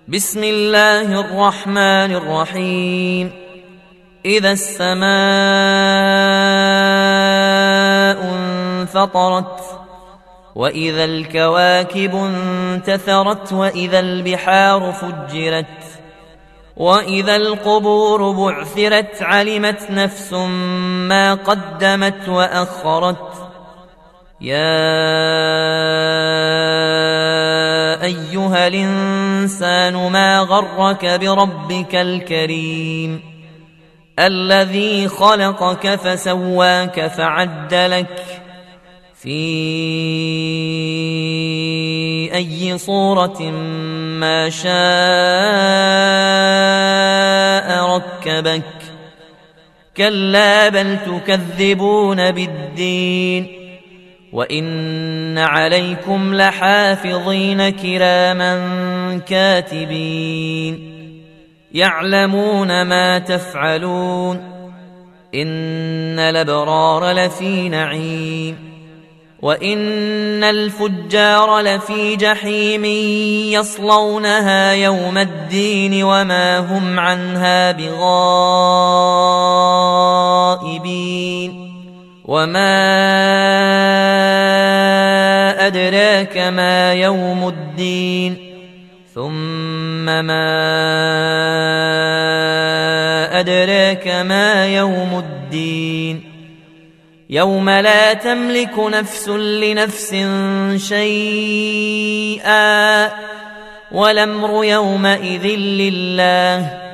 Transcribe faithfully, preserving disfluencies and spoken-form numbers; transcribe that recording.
بسم الله الرحمن الرحيم. إذا السماء انفطرت وإذا الكواكب انتثرت وإذا البحار فجرت وإذا القبور بعثرت علمت نفس ما قدمت وأخرت. يا أيها الإنسان ما غرك بربك الكريم الذي خلقك فسواك فعدلك في أي صورة ما شاء ركبك. كلا بل تكذبون بالدين وإن عليكم لحافظين كراما كاتبين يعلمون ما تفعلون. إن الأبرار لفي نعيم وإن الفجار لفي جحيم يصلونها يوم الدين وما هم عنها بغائبين. وما أدراك ما يوم الدين ثم ما أدراك ما يوم الدين يوم لا تملك نفس لنفس شيئا والأمر يومئذ لله